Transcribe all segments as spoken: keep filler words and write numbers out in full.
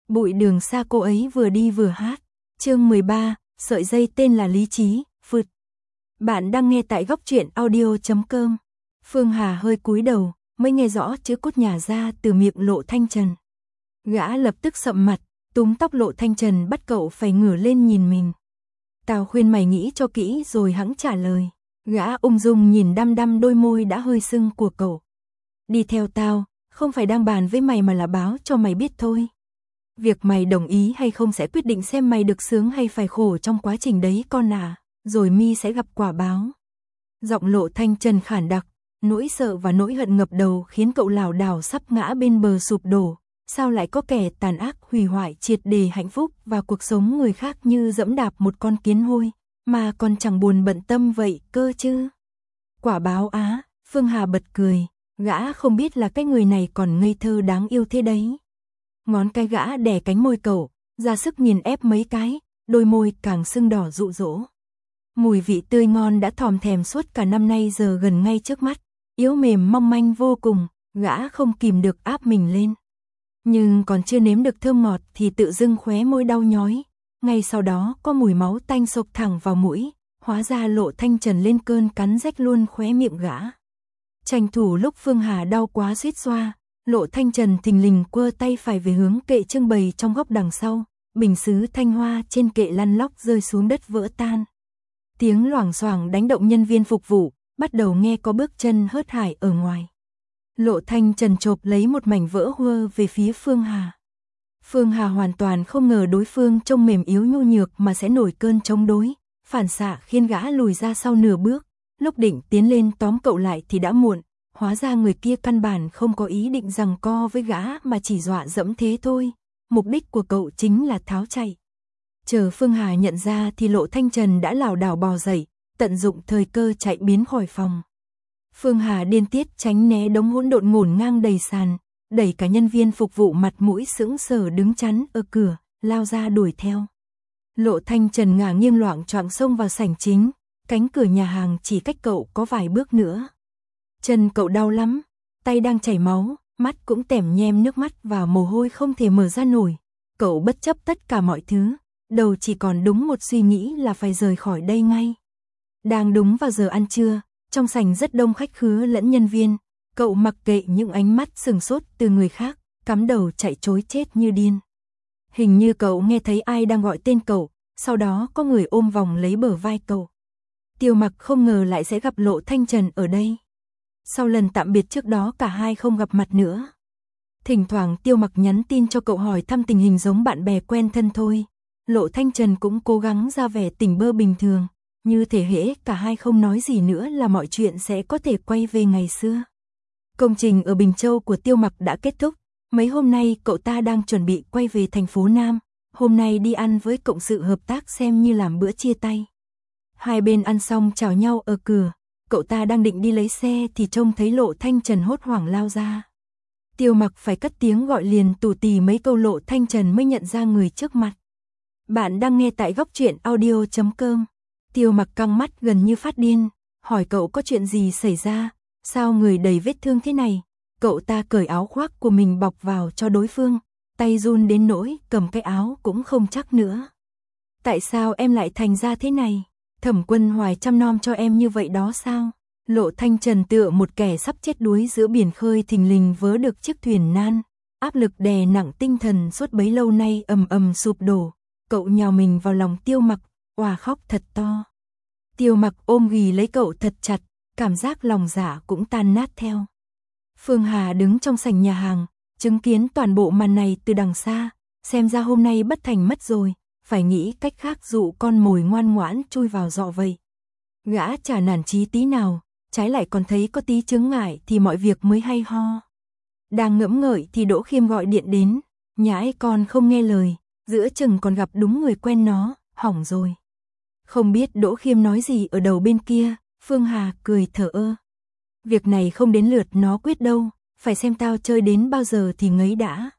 Bụi đường xa cô ấy vừa đi vừa hát. Chương mười ba, sợi dây tên là lý trí, phượt. Bạn đang nghe tại góc truyện audio chấm com. Phương Hà hơi cúi đầu, mới nghe rõ chữ cốt nhà ra từ miệng Lộ Thanh Trần. Gã lập tức sậm mặt, túm tóc Lộ Thanh Trần bắt cậu phải ngửa lên nhìn mình. Tao khuyên mày nghĩ cho kỹ rồi hẵng trả lời. Gã ung dung nhìn đăm đăm đôi môi đã hơi sưng của cậu. Đi theo tao, không phải đang bàn với mày mà là báo cho mày biết thôi. Việc mày đồng ý hay không sẽ quyết định xem mày được sướng hay phải khổ trong quá trình đấy con à, rồi mi sẽ gặp quả báo. Giọng Lộ Thanh Trần khản đặc, nỗi sợ và nỗi hận ngập đầu khiến cậu lảo đảo sắp ngã bên bờ sụp đổ. Sao lại có kẻ tàn ác hủy hoại triệt để hạnh phúc và cuộc sống người khác như dẫm đạp một con kiến hôi, mà còn chẳng buồn bận tâm vậy cơ chứ. Quả báo á, Phương Hà bật cười, gã không biết là cái người này còn ngây thơ đáng yêu thế đấy. Ngón cái gã đè cánh môi cậu, ra sức nhìn ép mấy cái, đôi môi càng sưng đỏ dụ dỗ. Mùi vị tươi ngon đã thòm thèm suốt cả năm nay giờ gần ngay trước mắt, yếu mềm mong manh vô cùng, gã không kìm được áp mình lên. Nhưng còn chưa nếm được thơm ngọt thì tự dưng khóe môi đau nhói, ngay sau đó có mùi máu tanh xộc thẳng vào mũi, hóa ra Lộ Thanh Trần lên cơn cắn rách luôn khóe miệng gã. Tranh thủ lúc Phương Hà đau quá suýt xoa, Lộ Thanh Trần thình lình quơ tay phải về hướng kệ trưng bày trong góc đằng sau, bình sứ thanh hoa trên kệ lăn lóc rơi xuống đất vỡ tan. Tiếng loảng xoảng đánh động nhân viên phục vụ, bắt đầu nghe có bước chân hớt hải ở ngoài. Lộ Thanh Trần chộp lấy một mảnh vỡ huơ về phía Phương Hà. Phương Hà hoàn toàn không ngờ đối phương trông mềm yếu nhu nhược mà sẽ nổi cơn chống đối, phản xạ khiến gã lùi ra sau nửa bước, lúc định tiến lên tóm cậu lại thì đã muộn, hóa ra người kia căn bản không có ý định giằng co với gã mà chỉ dọa dẫm thế thôi, mục đích của cậu chính là tháo chạy. Chờ Phương Hà nhận ra thì Lộ Thanh Trần đã lảo đảo bò dậy, tận dụng thời cơ chạy biến khỏi phòng. Phương Hà điên tiết tránh né đống hỗn độn ngổn ngang đầy sàn, đẩy cả nhân viên phục vụ mặt mũi sững sờ đứng chắn ở cửa, lao ra đuổi theo. Lộ Thanh Trần ngả nghiêng loạng choạng xông vào sảnh chính, cánh cửa nhà hàng chỉ cách cậu có vài bước nữa. Chân cậu đau lắm, tay đang chảy máu, mắt cũng tẻm nhem nước mắt và mồ hôi không thể mở ra nổi. Cậu bất chấp tất cả mọi thứ, đầu chỉ còn đúng một suy nghĩ là phải rời khỏi đây ngay. Đang đúng vào giờ ăn trưa, trong sảnh rất đông khách khứa lẫn nhân viên, cậu mặc kệ những ánh mắt sừng sốt từ người khác, cắm đầu chạy trối chết như điên. Hình như cậu nghe thấy ai đang gọi tên cậu, sau đó có người ôm vòng lấy bờ vai cậu. Tiêu Mặc không ngờ lại sẽ gặp Lộ Thanh Trần ở đây. Sau lần tạm biệt trước đó cả hai không gặp mặt nữa. Thỉnh thoảng Tiêu Mặc nhắn tin cho cậu hỏi thăm tình hình giống bạn bè quen thân thôi. Lộ Thanh Trần cũng cố gắng ra vẻ tỉnh bơ bình thường, như thể hễ cả hai không nói gì nữa là mọi chuyện sẽ có thể quay về ngày xưa. Công trình ở Bình Châu của Tiêu Mặc đã kết thúc, mấy hôm nay cậu ta đang chuẩn bị quay về thành phố Nam, hôm nay đi ăn với cộng sự hợp tác xem như làm bữa chia tay. Hai bên ăn xong chào nhau ở cửa, cậu ta đang định đi lấy xe thì trông thấy Lộ Thanh Trần hốt hoảng lao ra. Tiêu Mặc phải cất tiếng gọi liền tù tì mấy câu Lộ Thanh Trần mới nhận ra người trước mặt. Bạn đang nghe tại góc truyện audio chấm com. Tiêu Mặc căng mắt gần như phát điên, hỏi cậu có chuyện gì xảy ra, sao người đầy vết thương thế này. Cậu ta cởi áo khoác của mình bọc vào cho đối phương, tay run đến nỗi cầm cái áo cũng không chắc nữa. Tại sao em lại thành ra thế này? Thẩm Quân Hoài chăm nom cho em như vậy đó sao? Lộ Thanh Trần tựa một kẻ sắp chết đuối giữa biển khơi thình lình vớ được chiếc thuyền nan, áp lực đè nặng tinh thần suốt bấy lâu nay ầm ầm sụp đổ. Cậu nhào mình vào lòng Tiêu Mặc, òa khóc thật to. Tiêu Mặc ôm ghì lấy cậu thật chặt, cảm giác lòng dạ cũng tan nát theo. Phương Hà đứng trong sảnh nhà hàng, chứng kiến toàn bộ màn này từ đằng xa, xem ra hôm nay bất thành mất rồi, phải nghĩ cách khác dụ con mồi ngoan ngoãn chui vào giọ vậy. Gã chả nản chí tí nào, trái lại còn thấy có tí chướng ngại thì mọi việc mới hay ho. Đang ngẫm ngợi thì Đỗ Khiêm gọi điện đến, nhãi con không nghe lời, giữa chừng còn gặp đúng người quen nó, hỏng rồi. Không biết Đỗ Khiêm nói gì ở đầu bên kia, Phương Hà cười thở ơ. Việc này không đến lượt nó quyết đâu, phải xem tao chơi đến bao giờ thì ngấy đã.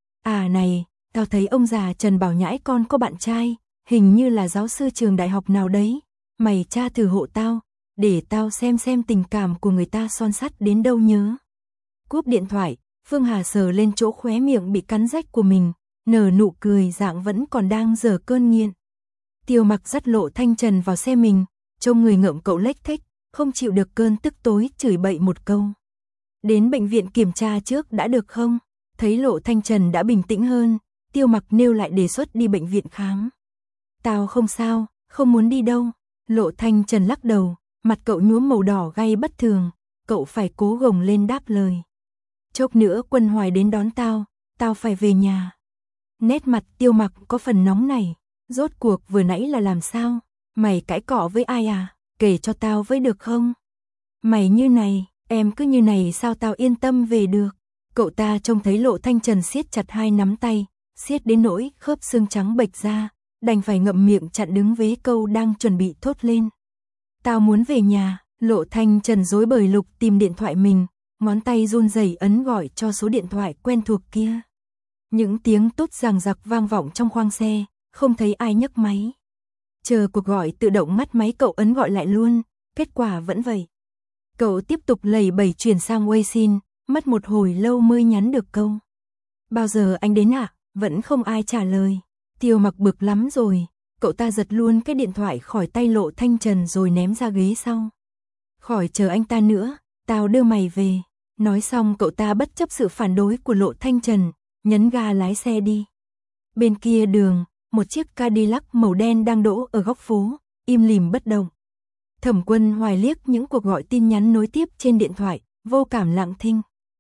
À này, tao thấy ông già Trần bảo nhãi con có bạn trai, hình như là giáo sư trường đại học nào đấy. Mày tra thử hộ tao, để tao xem xem tình cảm của người ta son sắt đến đâu nhớ. Cúp điện thoại, Phương Hà sờ lên chỗ khóe miệng bị cắn rách của mình, nở nụ cười dạng vẫn còn đang giở cơn nghiện. Tiêu Mặc dắt Lộ Thanh Trần vào xe mình, trông người ngợm cậu lếch thếch, không chịu được cơn tức tối chửi bậy một câu. Đến bệnh viện kiểm tra trước đã được không? Thấy Lộ Thanh Trần đã bình tĩnh hơn, Tiêu Mặc nêu lại đề xuất đi bệnh viện khám. Tao không sao, không muốn đi đâu. Lộ Thanh Trần lắc đầu, mặt cậu nhuốm màu đỏ gay bất thường, cậu phải cố gồng lên đáp lời. Chốc nữa Quân Hoài đến đón tao, tao phải về nhà. Nét mặt Tiêu Mặc có phần nóng này, rốt cuộc vừa nãy là làm sao? Mày cãi cọ với ai à? Kể cho tao với được không? Mày như này, em cứ như này sao tao yên tâm về được? Cậu ta trông thấy Lộ Thanh Trần siết chặt hai nắm tay, siết đến nỗi khớp xương trắng bệch ra, đành phải ngậm miệng chặn đứng vế câu đang chuẩn bị thốt lên. Tao muốn về nhà. Lộ Thanh Trần rối bời lục tìm điện thoại mình, ngón tay run rẩy ấn gọi cho số điện thoại quen thuộc kia. Những tiếng tút ràng rặc vang vọng trong khoang xe, không thấy ai nhấc máy. Chờ cuộc gọi tự động ngắt máy cậu ấn gọi lại luôn, kết quả vẫn vậy. Cậu tiếp tục lầy bẩy chuyển sang Weixin, mất một hồi lâu mới nhắn được câu. Bao giờ anh đến ạ? À? Vẫn không ai trả lời. Tiêu Mặc bực lắm rồi, cậu ta giật luôn cái điện thoại khỏi tay Lộ Thanh Trần rồi ném ra ghế sau. Khỏi chờ anh ta nữa, tao đưa mày về. Nói xong cậu ta bất chấp sự phản đối của Lộ Thanh Trần, nhấn ga lái xe đi. Bên kia đường, một chiếc Cadillac màu đen đang đỗ ở góc phố, im lìm bất động. Thẩm Quân Hoài liếc những cuộc gọi tin nhắn nối tiếp trên điện thoại, vô cảm lặng thinh.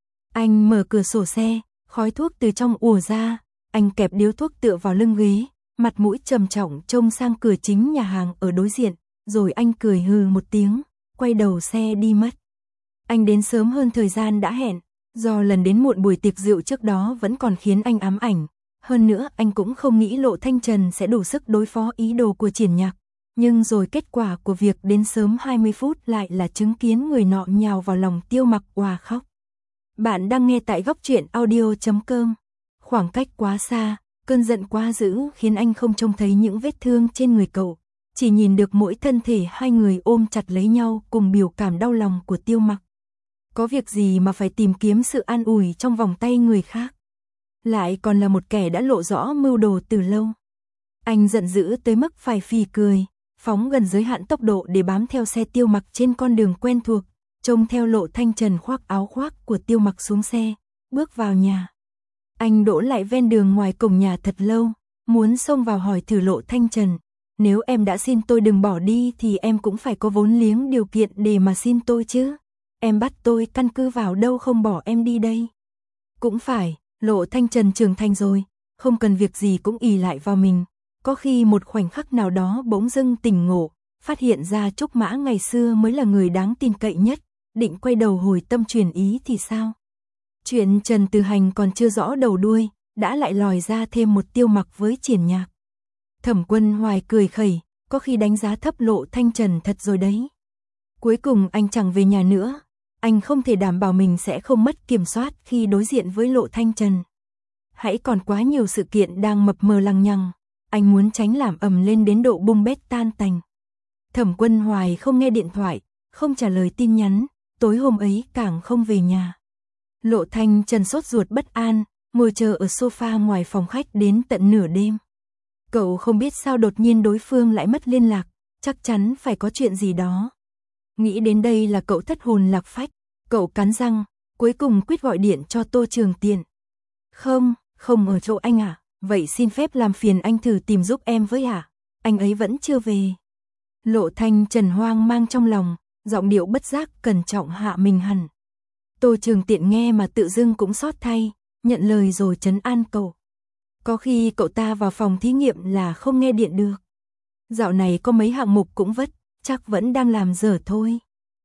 Anh mở cửa sổ xe, khói thuốc từ trong ùa ra, anh kẹp điếu thuốc tựa vào lưng ghế, mặt mũi trầm trọng trông sang cửa chính nhà hàng ở đối diện, rồi anh cười hừ một tiếng, quay đầu xe đi mất. Anh đến sớm hơn thời gian đã hẹn, do lần đến muộn buổi tiệc rượu trước đó vẫn còn khiến anh ám ảnh. Hơn nữa anh cũng không nghĩ Lộ Thanh Trần sẽ đủ sức đối phó ý đồ của Triển Nhạc. Nhưng rồi kết quả của việc đến sớm hai mươi phút lại là chứng kiến người nọ nhào vào lòng Tiêu Mặc òa khóc. Bạn đang nghe tại góc truyện audio chấm com. Khoảng cách quá xa, cơn giận quá dữ khiến anh không trông thấy những vết thương trên người cậu. Chỉ nhìn được mỗi thân thể hai người ôm chặt lấy nhau cùng biểu cảm đau lòng của Tiêu Mặc. Có việc gì mà phải tìm kiếm sự an ủi trong vòng tay người khác. Lại còn là một kẻ đã lộ rõ mưu đồ từ lâu. Anh giận dữ tới mức phải phì cười, phóng gần giới hạn tốc độ để bám theo xe Tiêu Mặc trên con đường quen thuộc, trông theo Lộ Thanh Trần khoác áo khoác của Tiêu Mặc xuống xe, bước vào nhà. Anh đỗ lại ven đường ngoài cổng nhà thật lâu, muốn xông vào hỏi thử Lộ Thanh Trần, nếu em đã xin tôi đừng bỏ đi thì em cũng phải có vốn liếng điều kiện để mà xin tôi chứ. Em bắt tôi căn cứ vào đâu không bỏ em đi đây. Cũng phải, Lộ Thanh Trần trưởng thành rồi, không cần việc gì cũng ỷ lại vào mình. Có khi một khoảnh khắc nào đó bỗng dưng tỉnh ngộ, phát hiện ra Trúc Mã ngày xưa mới là người đáng tin cậy nhất, định quay đầu hồi tâm chuyển ý thì sao? Chuyện Trần Từ Hành còn chưa rõ đầu đuôi, đã lại lòi ra thêm một Tiêu Mặc với Triển Nhạc. Thẩm Quân Hoài cười khẩy, có khi đánh giá thấp Lộ Thanh Trần thật rồi đấy. Cuối cùng anh chẳng về nhà nữa, anh không thể đảm bảo mình sẽ không mất kiểm soát khi đối diện với Lộ Thanh Trần. Hãy còn quá nhiều sự kiện đang mập mờ lằng nhằng, anh muốn tránh làm ầm lên đến độ bung bét tan tành. Thẩm Quân Hoài không nghe điện thoại, không trả lời tin nhắn, tối hôm ấy càng không về nhà. Lộ Thanh Trần sốt ruột bất an, ngồi chờ ở sofa ngoài phòng khách đến tận nửa đêm. Cậu không biết sao đột nhiên đối phương lại mất liên lạc, chắc chắn phải có chuyện gì đó. Nghĩ đến đây là cậu thất hồn lạc phách, cậu cắn răng, cuối cùng quyết gọi điện cho Tô Trường Tiện. Không, không ở chỗ anh à, vậy xin phép làm phiền anh thử tìm giúp em với à, anh ấy vẫn chưa về. Lộ Thanh Trần hoang mang trong lòng, giọng điệu bất giác cẩn trọng hạ mình hẳn. Tô Trường Tiện nghe mà tự dưng cũng xót thay, nhận lời rồi trấn an cậu. Có khi cậu ta vào phòng thí nghiệm là không nghe điện được. Dạo này có mấy hạng mục cũng vất, chắc vẫn đang làm dở thôi.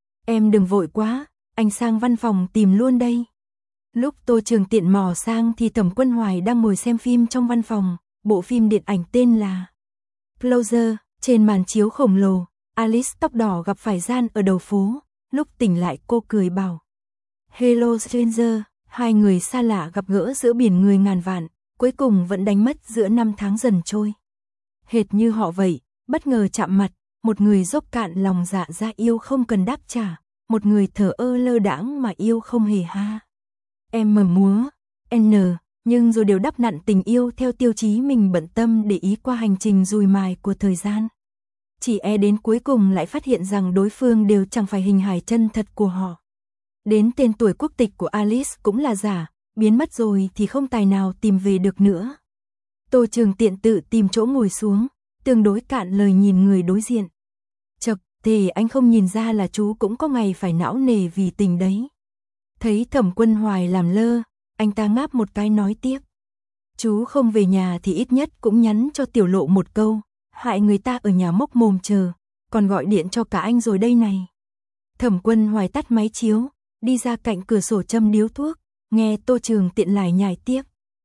Em đừng vội quá, anh sang văn phòng tìm luôn đây. Lúc Tô Trường Tiện mò sang thì Thẩm Quân Hoài đang ngồi xem phim trong văn phòng, bộ phim điện ảnh tên là Closer. Trên màn chiếu khổng lồ, Alice tóc đỏ gặp phải Gian ở đầu phố, lúc tỉnh lại cô cười bảo. Hello stranger, hai người xa lạ gặp gỡ giữa biển người ngàn vạn, cuối cùng vẫn đánh mất giữa năm tháng dần trôi. Hệt như họ vậy, bất ngờ chạm mặt, một người dốc cạn lòng dạ ra yêu không cần đáp trả, một người thờ ơ lơ đãng mà yêu không hề ha. Em mờ múa, N, nhưng rồi đều đắp nặn tình yêu theo tiêu chí mình bận tâm để ý qua hành trình dùi mài của thời gian. Chỉ e đến cuối cùng lại phát hiện rằng đối phương đều chẳng phải hình hài chân thật của họ. Đến tên tuổi quốc tịch của Alice cũng là giả, biến mất rồi thì không tài nào tìm về được nữa. Tô Trường Tiện tự tìm chỗ ngồi xuống, tương đối cạn lời nhìn người đối diện. Chậc, thì anh không nhìn ra là chú cũng có ngày phải não nề vì tình đấy. Thấy Thẩm Quân Hoài làm lơ, anh ta ngáp một cái nói tiếp. Chú không về nhà thì ít nhất cũng nhắn cho Tiểu Lộ một câu, hại người ta ở nhà mốc mồm chờ, còn gọi điện cho cả anh rồi đây này. Thẩm Quân Hoài tắt máy chiếu, đi ra cạnh cửa sổ châm điếu thuốc, nghe Tô Trường Tiện lải nhải tiếp.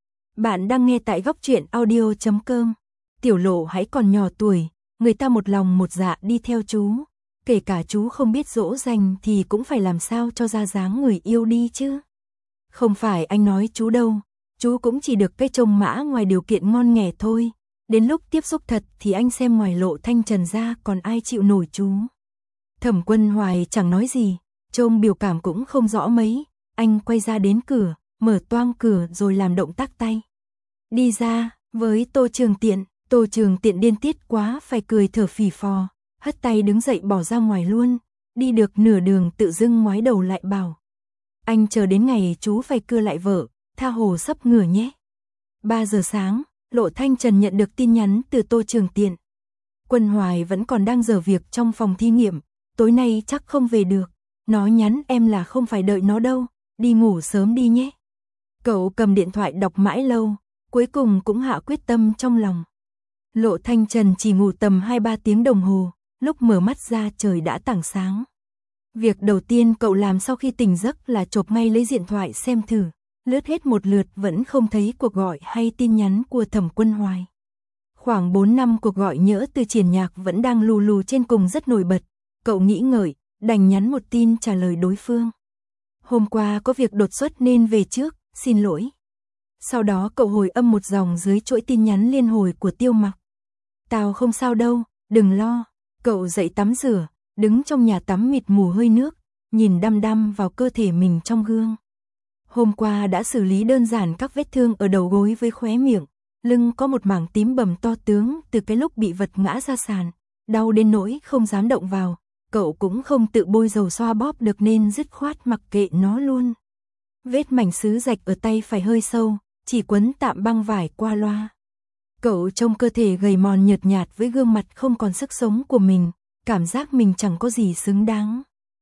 Bạn đang nghe tại góc truyện audio chấm com. Tiểu Lộ hãy còn nhỏ tuổi, người ta một lòng một dạ đi theo chú. Kể cả chú không biết dỗ dành thì cũng phải làm sao cho ra dáng người yêu đi chứ. Không phải anh nói chú đâu, chú cũng chỉ được cái trông mã ngoài điều kiện ngon nghẻ thôi. Đến lúc tiếp xúc thật thì anh xem ngoài Lộ Thanh Trần ra còn ai chịu nổi chú. Thẩm Quân Hoài chẳng nói gì, trông biểu cảm cũng không rõ mấy. Anh quay ra đến cửa, mở toang cửa rồi làm động tác tay. Đi ra, với Tô Trường Tiện, Tô Trường Tiện điên tiết quá phải cười thở phì phò, hất tay đứng dậy bỏ ra ngoài luôn, đi được nửa đường tự dưng ngoái đầu lại bảo. Anh chờ đến ngày chú phải cưa lại vợ, tha hồ sắp ngửa nhé. ba giờ sáng, Lộ Thanh Trần nhận được tin nhắn từ Tô Trường Tiện. Quân Hoài vẫn còn đang dở việc trong phòng thí nghiệm, tối nay chắc không về được. Nó nhắn em là không phải đợi nó đâu, đi ngủ sớm đi nhé. Cậu cầm điện thoại đọc mãi lâu, cuối cùng cũng hạ quyết tâm trong lòng. Lộ Thanh Trần chỉ ngủ tầm hai ba tiếng đồng hồ, lúc mở mắt ra trời đã tảng sáng. Việc đầu tiên cậu làm sau khi tỉnh giấc là chộp ngay lấy điện thoại xem thử, lướt hết một lượt vẫn không thấy cuộc gọi hay tin nhắn của Thẩm Quân Hoài. Khoảng bốn năm cuộc gọi nhỡ từ Triển Nhạc vẫn đang lù lù trên cùng rất nổi bật, cậu nghĩ ngợi, đành nhắn một tin trả lời đối phương. Hôm qua có việc đột xuất nên về trước, xin lỗi. Sau đó cậu hồi âm một dòng dưới chuỗi tin nhắn liên hồi của Tiêu Mặc. Tao không sao đâu, đừng lo. Cậu dậy tắm rửa, đứng trong nhà tắm mịt mù hơi nước, nhìn đăm đăm vào cơ thể mình trong gương. Hôm qua đã xử lý đơn giản các vết thương ở đầu gối với khóe miệng, lưng có một mảng tím bầm to tướng từ cái lúc bị vật ngã ra sàn, đau đến nỗi không dám động vào. Cậu cũng không tự bôi dầu xoa bóp được nên dứt khoát mặc kệ nó luôn. Vết mảnh sứ rạch ở tay phải hơi sâu, chỉ quấn tạm băng vải qua loa. Cậu trông cơ thể gầy mòn nhợt nhạt với gương mặt không còn sức sống của mình, cảm giác mình chẳng có gì xứng đáng.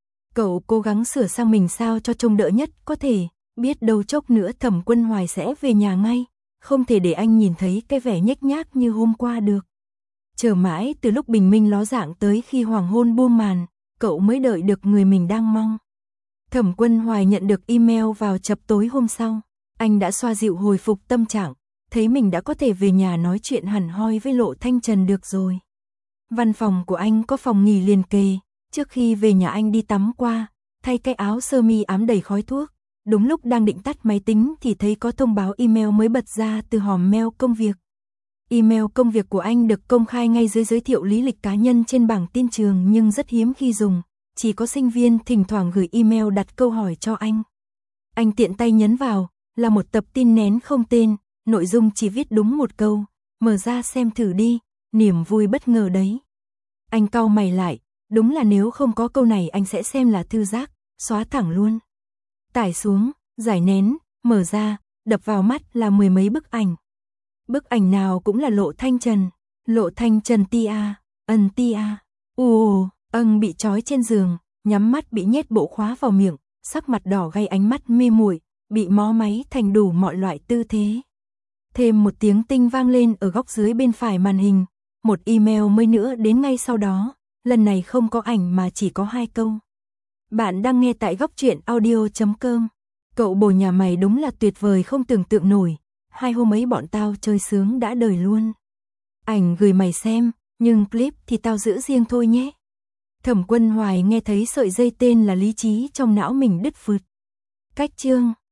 Cậu cố gắng sửa sang mình sao cho trông đỡ nhất có thể, biết đâu chốc nữa Thẩm Quân Hoài sẽ về nhà ngay, không thể để anh nhìn thấy cái vẻ nhếch nhác như hôm qua được. Chờ mãi từ lúc bình minh ló dạng tới khi hoàng hôn buông màn, cậu mới đợi được người mình đang mong. Thẩm Quân Hoài nhận được email vào chập tối hôm sau, anh đã xoa dịu hồi phục tâm trạng, thấy mình đã có thể về nhà nói chuyện hẳn hoi với Lộ Thanh Trần được rồi. Văn phòng của anh có phòng nghỉ liền kề, trước khi về nhà anh đi tắm qua, thay cái áo sơ mi ám đầy khói thuốc, đúng lúc đang định tắt máy tính thì thấy có thông báo email mới bật ra từ hòm mail công việc. Email công việc của anh được công khai ngay dưới giới thiệu lý lịch cá nhân trên bảng tin trường nhưng rất hiếm khi dùng, chỉ có sinh viên thỉnh thoảng gửi email đặt câu hỏi cho anh. Anh tiện tay nhấn vào, là một tập tin nén không tên, nội dung chỉ viết đúng một câu, mở ra xem thử đi, niềm vui bất ngờ đấy. Anh cau mày lại, đúng là nếu không có câu này anh sẽ xem là thư giác, xóa thẳng luôn. Tải xuống, giải nén, mở ra, đập vào mắt là mười mấy bức ảnh. Bức ảnh nào cũng là Lộ Thanh Trần, Lộ Thanh Trần tia, ân tia, ù, ân bị trói trên giường, nhắm mắt bị nhét bộ khóa vào miệng, sắc mặt đỏ gay ánh mắt mê muội, bị mó máy thành đủ mọi loại tư thế. Thêm một tiếng tinh vang lên ở góc dưới bên phải màn hình, một email mới nữa đến ngay sau đó, lần này không có ảnh mà chỉ có hai câu. Bạn đang nghe tại góc truyện audio chấm com. Cậu bồ nhà mày đúng là tuyệt vời không tưởng tượng nổi, hai hôm ấy bọn tao chơi sướng đã đời luôn. Ảnh gửi mày xem, nhưng clip thì tao giữ riêng thôi nhé. Thẩm Quân Hoài nghe thấy sợi dây tên là lý trí trong não mình đứt phượt. Cách chương